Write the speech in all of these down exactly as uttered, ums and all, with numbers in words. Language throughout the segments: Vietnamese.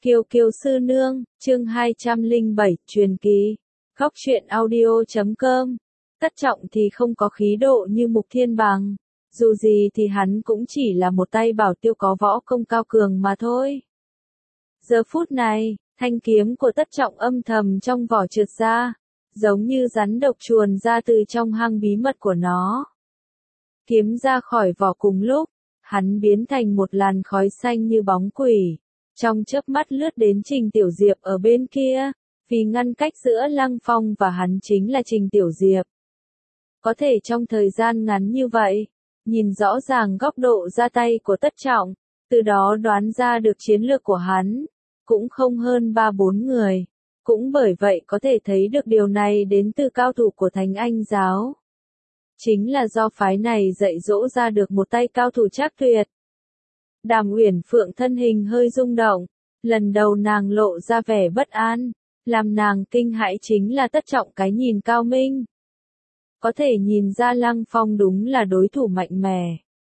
Kiều Kiều Sư Nương, chương hai trăm lẻ bảy, truyền kỳ. Góc truyện audio chấm com. Tất Trọng thì không có khí độ như Mục Thiên Bằng. Dù gì thì hắn cũng chỉ là một tay bảo tiêu có võ công cao cường mà thôi. Giờ phút này, thanh kiếm của Tất Trọng âm thầm trong vỏ trượt ra, giống như rắn độc chuồn ra từ trong hang bí mật của nó. Kiếm ra khỏi vỏ cùng lúc, hắn biến thành một làn khói xanh như bóng quỷ. Trong chớp mắt lướt đến Trình Tiểu Diệp ở bên kia, vì ngăn cách giữa Lăng Phong và hắn chính là Trình Tiểu Diệp. Có thể trong thời gian ngắn như vậy, nhìn rõ ràng góc độ ra tay của Tất Trọng, từ đó đoán ra được chiến lược của hắn, cũng không hơn ba bốn người. Cũng bởi vậy có thể thấy được điều này đến từ cao thủ của Thánh Anh Giáo. Chính là do phái này dạy dỗ ra được một tay cao thủ trác tuyệt. Đàm Uyển Phượng thân hình hơi rung động, lần đầu nàng lộ ra vẻ bất an, làm nàng kinh hãi chính là Tất Trọng cái nhìn cao minh. Có thể nhìn ra Lăng Phong đúng là đối thủ mạnh mẽ.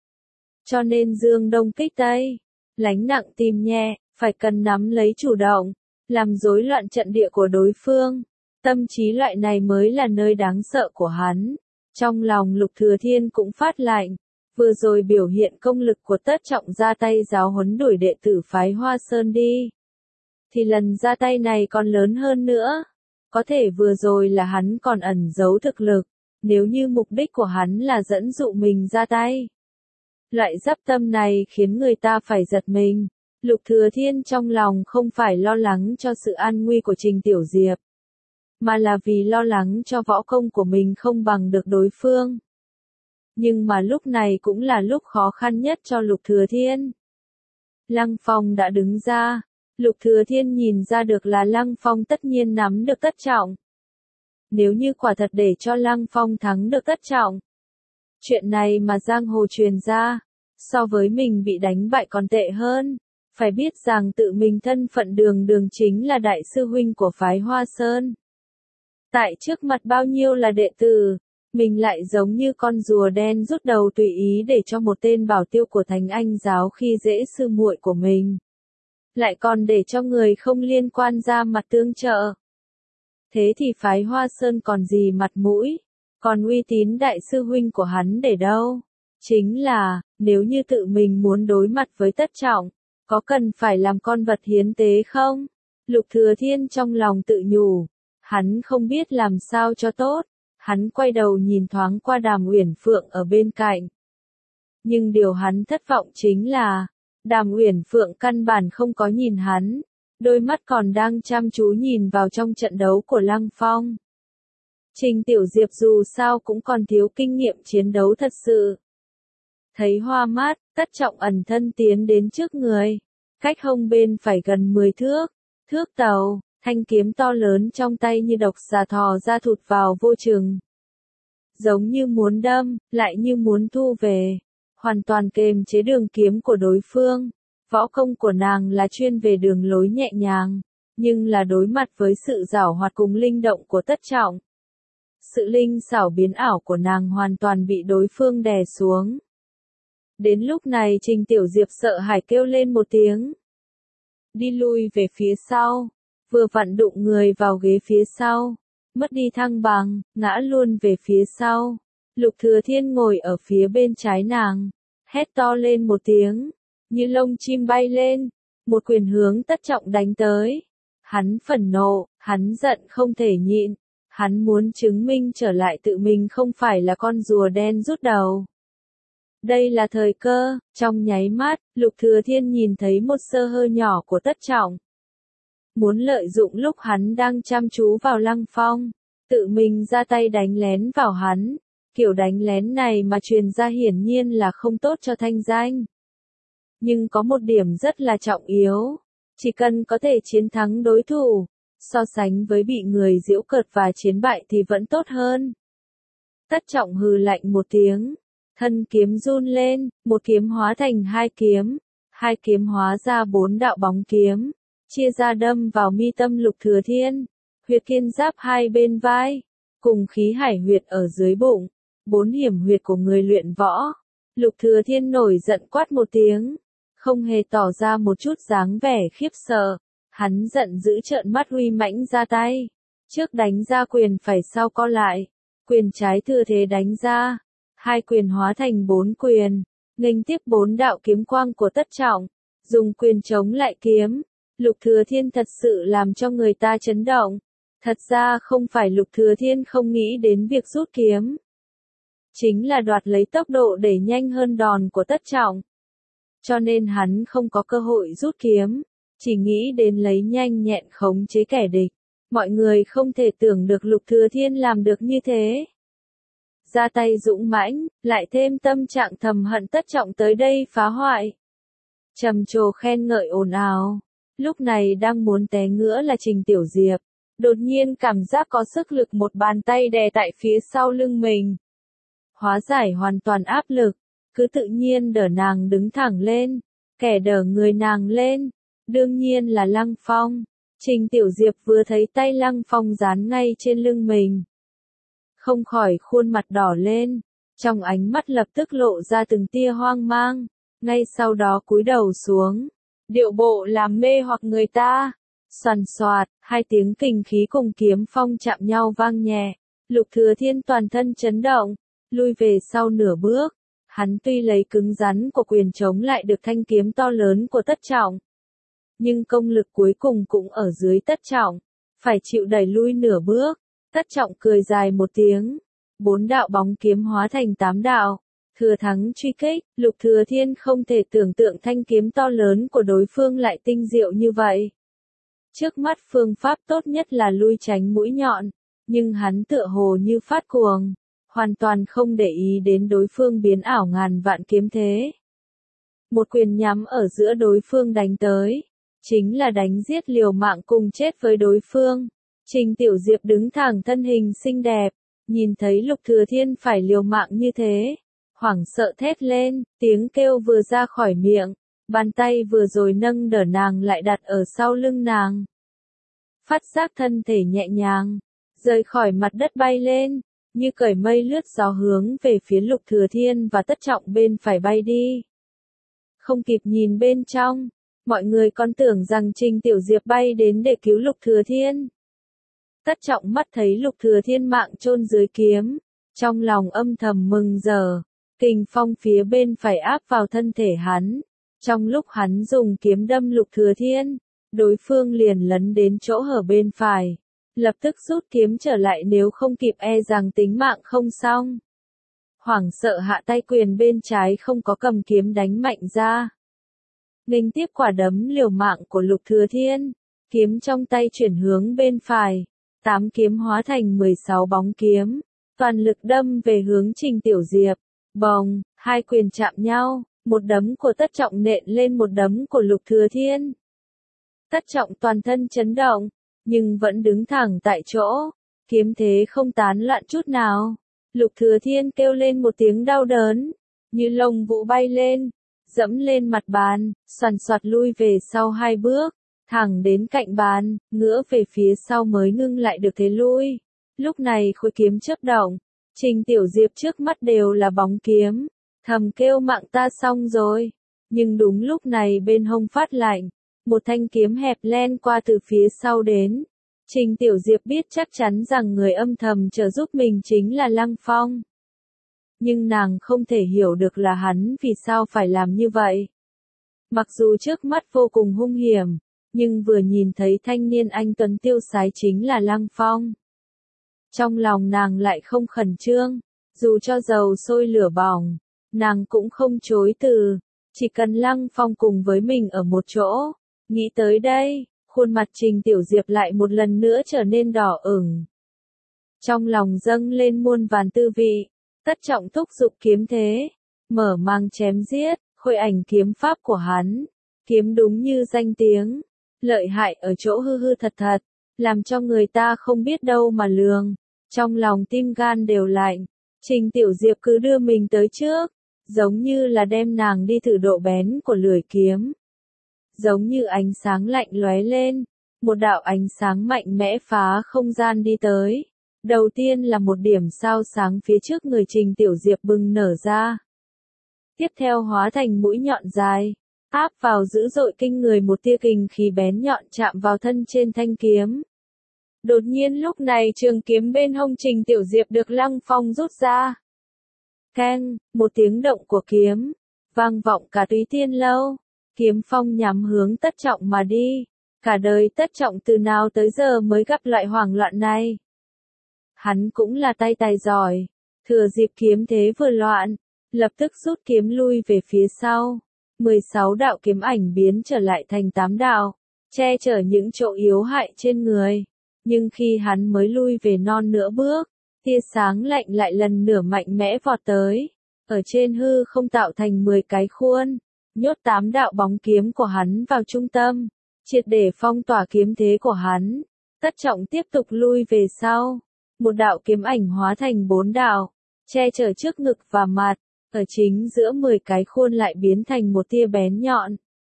Cho nên dương đông kích tây, lánh nặng tìm nhẹ, phải cần nắm lấy chủ động, làm rối loạn trận địa của đối phương. Tâm trí loại này mới là nơi đáng sợ của hắn. Trong lòng Lục Thừa Thiên cũng phát lạnh. Vừa rồi biểu hiện công lực của Tất Trọng ra tay giáo huấn đuổi đệ tử phái Hoa Sơn đi. Thì lần ra tay này còn lớn hơn nữa. Có thể vừa rồi là hắn còn ẩn giấu thực lực. Nếu như mục đích của hắn là dẫn dụ mình ra tay. Loại giáp tâm này khiến người ta phải giật mình. Lục Thừa Thiên trong lòng không phải lo lắng cho sự an nguy của Trình Tiểu Diệp. Mà là vì lo lắng cho võ công của mình không bằng được đối phương. Nhưng mà lúc này cũng là lúc khó khăn nhất cho Lục Thừa Thiên. Lăng Phong đã đứng ra. Lục Thừa Thiên nhìn ra được là Lăng Phong tất nhiên nắm được Tất Trọng. Nếu như quả thật để cho Lăng Phong thắng được Tất Trọng. Chuyện này mà giang hồ truyền ra, so với mình bị đánh bại còn tệ hơn. Phải biết rằng tự mình thân phận Đường Đường chính là đại sư huynh của phái Hoa Sơn. Tại trước mặt bao nhiêu là đệ tử, mình lại giống như con rùa đen rút đầu tùy ý để cho một tên bảo tiêu của Thánh Anh Giáo khi dễ sư muội của mình. Lại còn để cho người không liên quan ra mặt tương trợ. Thế thì phái Hoa Sơn còn gì mặt mũi, còn uy tín đại sư huynh của hắn để đâu? Chính là, nếu như tự mình muốn đối mặt với Tất Trọng, có cần phải làm con vật hiến tế không? Lục Thừa Thiên trong lòng tự nhủ, hắn không biết làm sao cho tốt. Hắn quay đầu nhìn thoáng qua Đàm Uyển Phượng ở bên cạnh. Nhưng điều hắn thất vọng chính là, Đàm Uyển Phượng căn bản không có nhìn hắn, đôi mắt còn đang chăm chú nhìn vào trong trận đấu của Lăng Phong. Trình Tiểu Diệp dù sao cũng còn thiếu kinh nghiệm chiến đấu thật sự. Thấy hoa mắt, Tất Trọng ẩn thân tiến đến trước người, cách hông bên phải gần mười thước, thước tàu. Thanh kiếm to lớn trong tay như độc xà thò ra thụt vào vô chừng. Giống như muốn đâm, lại như muốn thu về. Hoàn toàn kềm chế đường kiếm của đối phương. Võ công của nàng là chuyên về đường lối nhẹ nhàng. Nhưng là đối mặt với sự giảo hoạt cùng linh động của Tất Trọng. Sự linh xảo biến ảo của nàng hoàn toàn bị đối phương đè xuống. Đến lúc này Trình Tiểu Diệp sợ hãi kêu lên một tiếng. Đi lui về phía sau. Vừa vặn đụng người vào ghế phía sau, mất đi thăng bằng, ngã luôn về phía sau. Lục Thừa Thiên ngồi ở phía bên trái nàng, hét to lên một tiếng, như lông chim bay lên, một quyền hướng Tất Trọng đánh tới. Hắn phẫn nộ, hắn giận không thể nhịn, hắn muốn chứng minh trở lại tự mình không phải là con rùa đen rút đầu. Đây là thời cơ, trong nháy mắt, Lục Thừa Thiên nhìn thấy một sơ hở nhỏ của Tất Trọng. Muốn lợi dụng lúc hắn đang chăm chú vào Lăng Phong, tự mình ra tay đánh lén vào hắn. Kiểu đánh lén này mà truyền ra hiển nhiên là không tốt cho thanh danh. Nhưng có một điểm rất là trọng yếu. Chỉ cần có thể chiến thắng đối thủ, so sánh với bị người giễu cợt và chiến bại thì vẫn tốt hơn. Tất Trọng hừ lạnh một tiếng. Thân kiếm run lên, một kiếm hóa thành hai kiếm. Hai kiếm hóa ra bốn đạo bóng kiếm. Chia ra đâm vào mi tâm Lục Thừa Thiên, huyệt kiên giáp hai bên vai, cùng khí hải huyệt ở dưới bụng, bốn hiểm huyệt của người luyện võ. Lục Thừa Thiên nổi giận quát một tiếng, không hề tỏ ra một chút dáng vẻ khiếp sợ, Hắn giận dữ trợn mắt uy mãnh ra tay. Trước đánh ra quyền phải sau co lại. Quyền trái thừa thế đánh ra. Hai quyền hóa thành bốn quyền. Nghênh tiếp bốn đạo kiếm quang của Tất Trọng. Dùng quyền chống lại kiếm. Lục Thừa Thiên thật sự làm cho người ta chấn động. Thật ra không phải Lục Thừa Thiên không nghĩ đến việc rút kiếm. Chính là đoạt lấy tốc độ để nhanh hơn đòn của Tất Trọng. Cho nên hắn không có cơ hội rút kiếm. Chỉ nghĩ đến lấy nhanh nhẹn khống chế kẻ địch. Mọi người không thể tưởng được Lục Thừa Thiên làm được như thế. Ra tay dũng mãnh, lại thêm tâm trạng thầm hận Tất Trọng tới đây phá hoại. Trầm trồ khen ngợi ồn ào. Lúc này đang muốn té ngửa là Trình Tiểu Diệp. Đột nhiên cảm giác có sức lực một bàn tay đè tại phía sau lưng mình. Hóa giải hoàn toàn áp lực. Cứ tự nhiên đỡ nàng đứng thẳng lên. Kẻ đỡ người nàng lên. Đương nhiên là Lăng Phong. Trình Tiểu Diệp vừa thấy tay Lăng Phong dán ngay trên lưng mình. Không khỏi khuôn mặt đỏ lên. Trong ánh mắt lập tức lộ ra từng tia hoang mang. Ngay sau đó cúi đầu xuống. Điệu bộ làm mê hoặc người ta. Xoằn xoạt, hai tiếng kình khí cùng kiếm phong chạm nhau vang nhẹ. Lục Thừa Thiên toàn thân chấn động. Lui về sau nửa bước. Hắn tuy lấy cứng rắn của quyền chống lại được thanh kiếm to lớn của Tất Trọng. Nhưng công lực cuối cùng cũng ở dưới Tất Trọng. Phải chịu đẩy lui nửa bước. Tất Trọng cười dài một tiếng. Bốn đạo bóng kiếm hóa thành tám đạo. Thừa thắng truy kích. Lục Thừa Thiên không thể tưởng tượng thanh kiếm to lớn của đối phương lại tinh diệu như vậy. Trước mắt phương pháp tốt nhất là lui tránh mũi nhọn. Nhưng hắn tựa hồ như phát cuồng. Hoàn toàn không để ý đến đối phương biến ảo ngàn vạn kiếm thế. Một quyền nhắm ở giữa đối phương đánh tới. Chính là đánh giết liều mạng cùng chết với đối phương. Trình Tiểu Diệp đứng thẳng thân hình xinh đẹp. Nhìn thấy Lục Thừa Thiên phải liều mạng như thế. Hoảng sợ thét lên, tiếng kêu vừa ra khỏi miệng. Bàn tay vừa rồi nâng đỡ nàng lại đặt ở sau lưng nàng. Phát giác thân thể nhẹ nhàng. Rời khỏi mặt đất bay lên. Như cởi mây lướt gió hướng về phía Lục Thừa Thiên và Tất Trọng bên phải bay đi. Không kịp nhìn bên trong. Mọi người còn tưởng rằng Trình Tiểu Diệp bay đến để cứu Lục Thừa Thiên. Tất Trọng mắt thấy Lục Thừa Thiên mạng chôn dưới kiếm. Trong lòng âm thầm mừng rỡ. Kình phong phía bên phải áp vào thân thể hắn. Trong lúc hắn dùng kiếm đâm Lục Thừa Thiên, đối phương liền lấn đến chỗ hở bên phải. Lập tức rút kiếm trở lại, nếu không kịp e rằng tính mạng không xong. Hoảng sợ hạ tay quyền bên trái không có cầm kiếm đánh mạnh ra. Nghênh tiếp quả đấm liều mạng của Lục Thừa Thiên. Kiếm trong tay chuyển hướng bên phải. Tám kiếm hóa thành mười sáu bóng kiếm. Toàn lực đâm về hướng Trình Tiểu Diệp. Bồng, hai quyền chạm nhau. Một đấm của Tất Trọng nện lên một đấm của Lục Thừa Thiên. Tất Trọng toàn thân chấn động. Nhưng vẫn đứng thẳng tại chỗ. Kiếm thế không tán loạn chút nào. Lục Thừa Thiên kêu lên một tiếng đau đớn. Như lông vũ bay lên. Dẫm lên mặt bàn. Xoằn xoạt lui về sau hai bước. Thẳng đến cạnh bàn. Ngửa về phía sau mới ngưng lại được thế lui. Lúc này khối kiếm chớp động. Trình Tiểu Diệp trước mắt đều là bóng kiếm. Thầm kêu mạng ta xong rồi. Nhưng đúng lúc này bên hông phát lạnh. Một thanh kiếm hẹp len qua từ phía sau đến. Trình Tiểu Diệp biết chắc chắn rằng người âm thầm trợ giúp mình chính là Lăng Phong. Nhưng nàng không thể hiểu được là hắn vì sao phải làm như vậy. Mặc dù trước mắt vô cùng hung hiểm, nhưng vừa nhìn thấy thanh niên anh tuấn tiêu sái chính là Lăng Phong. Trong lòng nàng lại không khẩn trương, dù cho dầu sôi lửa bỏng, nàng cũng không chối từ, chỉ cần Lăng Phong cùng với mình ở một chỗ. Nghĩ tới đây, khuôn mặt Trình Tiểu Diệp lại một lần nữa trở nên đỏ ửng. Trong lòng dâng lên muôn vàn tư vị. Tất Trọng thúc giục kiếm thế, mở mang chém giết, khôi ảnh kiếm pháp của hắn. Kiếm đúng như danh tiếng, lợi hại ở chỗ hư hư thật thật, làm cho người ta không biết đâu mà lường. Trong lòng tim gan đều lạnh, Trình Tiểu Diệp cứ đưa mình tới trước, giống như là đem nàng đi thử độ bén của lưỡi kiếm. Giống như ánh sáng lạnh lóe lên, một đạo ánh sáng mạnh mẽ phá không gian đi tới. Đầu tiên là một điểm sao sáng phía trước người Trình Tiểu Diệp bừng nở ra. Tiếp theo hóa thành mũi nhọn dài, áp vào dữ dội kinh người, một tia kình khí bén nhọn chạm vào thân trên thanh kiếm. Đột nhiên lúc này trường kiếm bên hông Trình Tiểu Diệp được Lăng Phong rút ra. Keng, một tiếng động của kiếm, vang vọng cả Túy Tiên Lâu. Kiếm phong nhắm hướng Tất Trọng mà đi. Cả đời Tất Trọng từ nào tới giờ mới gặp loại hoảng loạn này. Hắn cũng là tay tài giỏi, thừa dịp kiếm thế vừa loạn, lập tức rút kiếm lui về phía sau. mười sáu đạo kiếm ảnh biến trở lại thành tám đạo, che chở những chỗ yếu hại trên người. Nhưng khi hắn mới lui về non nửa bước, tia sáng lạnh lại lần nữa mạnh mẽ vọt tới. Ở trên hư không tạo thành mười cái khuôn, nhốt tám đạo bóng kiếm của hắn vào trung tâm, triệt để phong tỏa kiếm thế của hắn. Tất Trọng tiếp tục lui về sau. Một đạo kiếm ảnh hóa thành bốn đạo, che chở trước ngực và mặt, ở chính giữa mười cái khuôn lại biến thành một tia bén nhọn,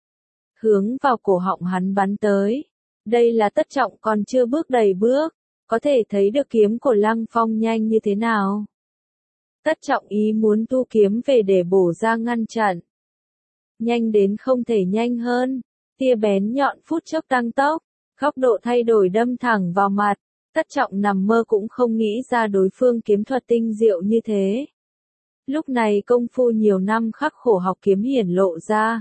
hướng vào cổ họng hắn bắn tới. Đây là Tất Trọng còn chưa bước đầy bước, có thể thấy được kiếm của Lăng Phong nhanh như thế nào. Tất Trọng ý muốn thu kiếm về để bổ ra ngăn chặn. Nhanh đến không thể nhanh hơn, tia bén nhọn phút chốc tăng tốc, góc độ thay đổi đâm thẳng vào mặt. Tất Trọng nằm mơ cũng không nghĩ ra đối phương kiếm thuật tinh diệu như thế. Lúc này công phu nhiều năm khắc khổ học kiếm hiển lộ ra.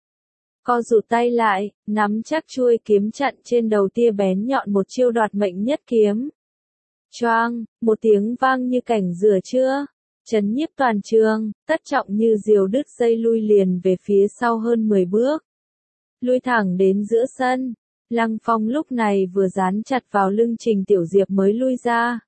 Co rụt tay lại, nắm chắc chuôi kiếm chặn trên đầu tia bén nhọn, một chiêu đoạt mệnh nhất kiếm. Choang, một tiếng vang như cảnh rửa trưa, chấn nhiếp toàn trường. Tất Trọng như diều đứt dây lui liền về phía sau hơn mười bước. Lui thẳng đến giữa sân. Lăng Phong lúc này vừa dán chặt vào lưng Trình Tiểu Diệp mới lui ra.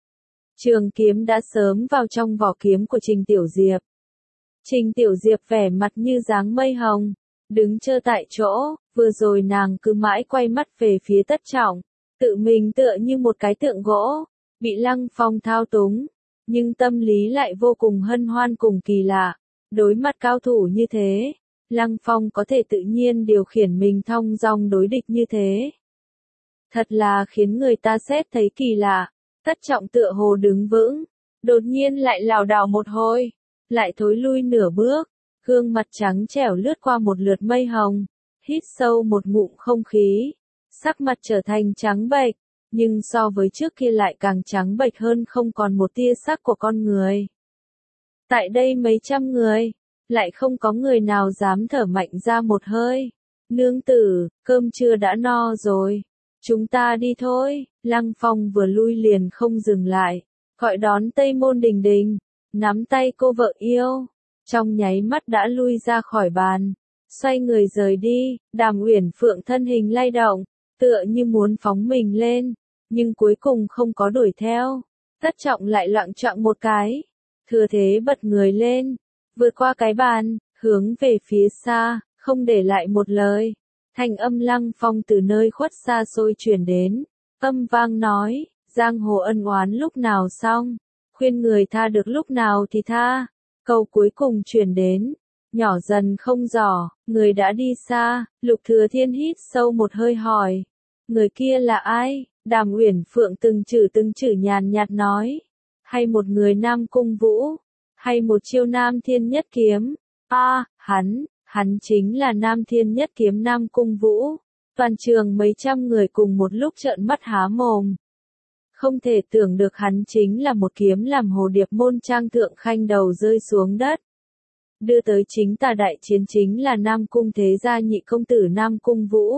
Trường kiếm đã sớm vào trong vỏ kiếm của Trình Tiểu Diệp. Trình Tiểu Diệp vẻ mặt như dáng mây hồng, đứng trơ tại chỗ. Vừa rồi nàng cứ mãi quay mắt về phía Tất Trọng, tự mình tựa như một cái tượng gỗ, bị Lăng Phong thao túng, nhưng tâm lý lại vô cùng hân hoan cùng kỳ lạ. Đối mặt cao thủ như thế, Lăng Phong có thể tự nhiên điều khiển mình thong dong đối địch như thế. Thật là khiến người ta xét thấy kỳ lạ. Tất Trọng tựa hồ đứng vững, đột nhiên lại lảo đảo một hồi, lại thối lui nửa bước, gương mặt trắng trẻo lướt qua một lượt mây hồng, hít sâu một ngụm không khí, sắc mặt trở thành trắng bệch, nhưng so với trước kia lại càng trắng bệch hơn, không còn một tia sắc của con người. Tại đây mấy trăm người, lại không có người nào dám thở mạnh ra một hơi. Nương tử, cơm trưa đã no rồi, chúng ta đi thôi. Lăng Phong vừa lui liền không dừng lại, gọi đón Tây Môn Đình Đình, nắm tay cô vợ yêu, trong nháy mắt đã lui ra khỏi bàn, xoay người rời đi. Đàm Uyển Phượng thân hình lay động, tựa như muốn phóng mình lên, nhưng cuối cùng không có đuổi theo. Tất Trọng lại loạng choạng một cái, thừa thế bật người lên, vượt qua cái bàn, hướng về phía xa, không để lại một lời. Thanh âm Lăng Phong từ nơi khuất xa xôi truyền đến, âm vang nói, giang hồ ân oán lúc nào xong, khuyên người tha được lúc nào thì tha. Câu cuối cùng truyền đến, nhỏ dần không giỏ, người đã đi xa. Lục Thừa Thiên hít sâu một hơi hỏi, người kia là ai? Đàm Uyển Phượng từng chữ từng chữ nhàn nhạt nói, hay một người Nam Cung Vũ, hay một chiêu Nam Thiên Nhất Kiếm. A, à, hắn, hắn chính là Nam Thiên Nhất Kiếm Nam Cung Vũ. Toàn trường mấy trăm người cùng một lúc trợn mắt há mồm. Không thể tưởng được hắn chính là một kiếm làm hồ điệp môn trang thượng khanh đầu rơi xuống đất. Đưa tới chính tà đại chiến chính là Nam Cung thế gia nhị công tử Nam Cung Vũ.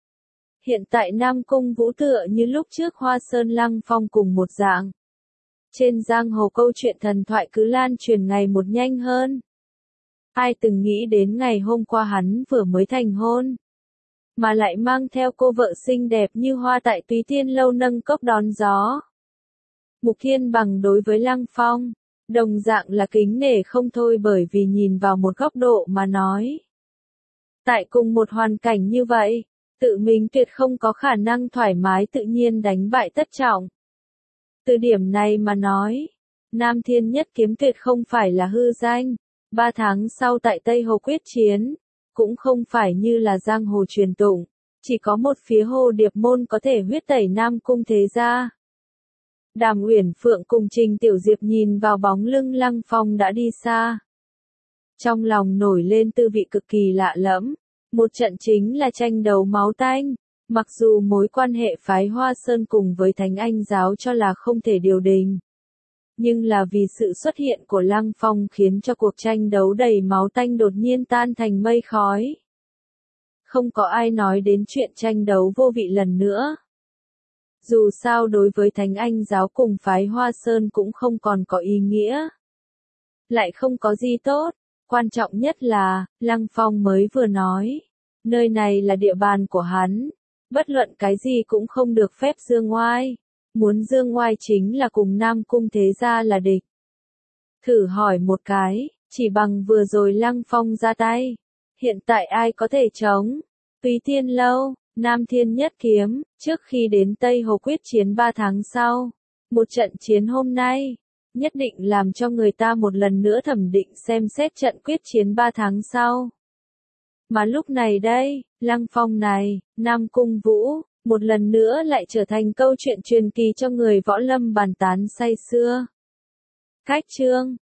Hiện tại Nam Cung Vũ tựa như lúc trước Hoa Sơn Lăng Phong cùng một dạng. Trên giang hồ câu chuyện thần thoại cứ lan truyền ngày một nhanh hơn. Ai từng nghĩ đến ngày hôm qua hắn vừa mới thành hôn, mà lại mang theo cô vợ xinh đẹp như hoa tại Túy Tiên Lâu nâng cốc đón gió. Mục Thiên Bằng đối với Lăng Phong, đồng dạng là kính nể không thôi, bởi vì nhìn vào một góc độ mà nói. Tại cùng một hoàn cảnh như vậy, tự mình tuyệt không có khả năng thoải mái tự nhiên đánh bại Tất Trọng. Từ điểm này mà nói, Nam Thiên Nhất Kiếm tuyệt không phải là hư danh. Ba tháng sau tại Tây Hồ quyết chiến, cũng không phải như là giang hồ truyền tụng, chỉ có một phía hồ điệp môn có thể huyết tẩy Nam Cung thế gia. Đàm Uyển Phượng cùng Trình Tiểu Diệp nhìn vào bóng lưng Lăng Phong đã đi xa. Trong lòng nổi lên tư vị cực kỳ lạ lẫm. Một trận chính là tranh đấu máu tanh. Mặc dù mối quan hệ phái Hoa Sơn cùng với Thánh Anh giáo cho là không thể điều đình. Nhưng là vì sự xuất hiện của Lăng Phong khiến cho cuộc tranh đấu đầy máu tanh đột nhiên tan thành mây khói. Không có ai nói đến chuyện tranh đấu vô vị lần nữa. Dù sao đối với Thánh Anh giáo cùng phái Hoa Sơn cũng không còn có ý nghĩa. Lại không có gì tốt, quan trọng nhất là, Lăng Phong mới vừa nói, nơi này là địa bàn của hắn, bất luận cái gì cũng không được phép dương ngoai, muốn dương ngoai chính là cùng Nam Cung thế gia là địch. Thử hỏi một cái, chỉ bằng vừa rồi Lăng Phong ra tay, hiện tại ai có thể chống? Túy Tiên Lâu, Nam Thiên Nhất Kiếm, trước khi đến Tây Hồ quyết chiến ba tháng sau, một trận chiến hôm nay, nhất định làm cho người ta một lần nữa thẩm định xem xét trận quyết chiến ba tháng sau. Mà lúc này đây, Lăng Phong này, Nam Cung Vũ, một lần nữa lại trở thành câu chuyện truyền kỳ cho người võ lâm bàn tán say xưa. Cách chương